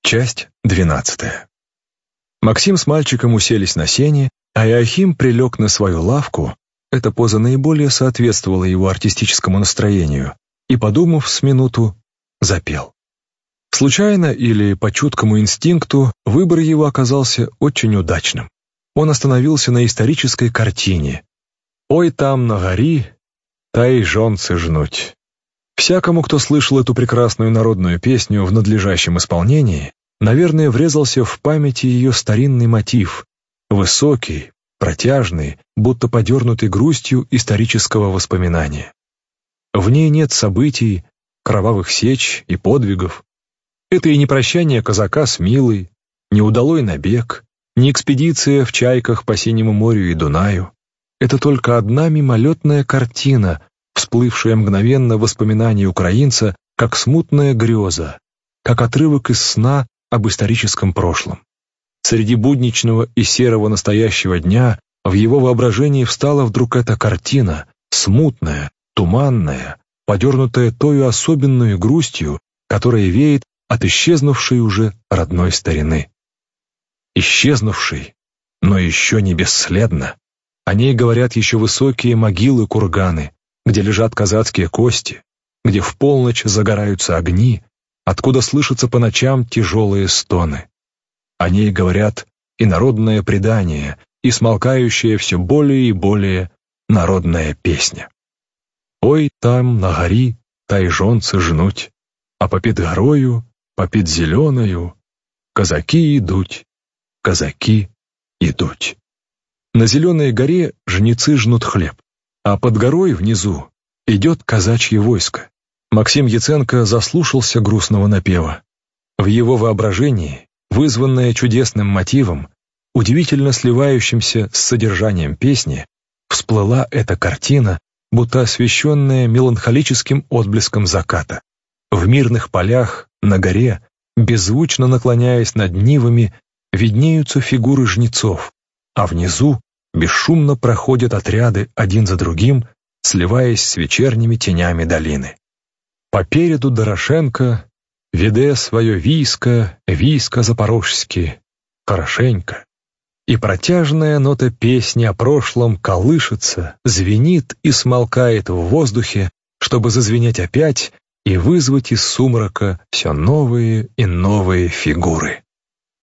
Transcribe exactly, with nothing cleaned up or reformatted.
Часть двенадцатая. Максим с мальчиком уселись на сене, а Иоахим прилег на свою лавку, эта поза наиболее соответствовала его артистическому настроению, и, подумав с минуту, запел. Случайно или по чуткому инстинкту выбор его оказался очень удачным. Он остановился на исторической картине «Ой, там на гори, та и жонцы жнуть». Всякому, кто слышал эту прекрасную народную песню в надлежащем исполнении, наверное, врезался в памяти ее старинный мотив, высокий, протяжный, будто подернутый грустью исторического воспоминания. В ней нет событий, кровавых сеч и подвигов. Это и не прощание казака с Милой, не удалой набег, не экспедиция в чайках по Синему морю и Дунаю. Это только одна мимолетная картина, всплывшая мгновенно в воспоминании украинца, как смутная греза, как отрывок из сна об историческом прошлом. Среди будничного и серого настоящего дня в его воображении встала вдруг эта картина, смутная, туманная, подернутая тою особенную грустью, которая веет от исчезнувшей уже родной старины. Исчезнувшей, но еще не бесследно. О ней говорят еще высокие могилы-курганы, где лежат казацкие кости, где в полночь загораются огни, откуда слышатся по ночам тяжелые стоны. О ней говорят и народное предание, и смолкающая все более и более народная песня. «Ой, там на гори та й жонцы жнуть, а попід горою, попід зеленою, казаки идуть, казаки идуть». На зеленой горе жнецы жнут хлеб, а под горой внизу идет казачье войско. Максим Яценко заслушался грустного напева. В его воображении, вызванное чудесным мотивом, удивительно сливающимся с содержанием песни, всплыла эта картина, будто освещенная меланхолическим отблеском заката. В мирных полях, на горе, беззвучно наклоняясь над нивами, виднеются фигуры жнецов, а внизу бесшумно проходят отряды один за другим, сливаясь с вечерними тенями долины. Попереду Дорошенко веде свое військо, військо запорожське, хорошенько. И протяжная нота песни о прошлом колышется, звенит и смолкает в воздухе, чтобы зазвенеть опять и вызвать из сумрака все новые и новые фигуры.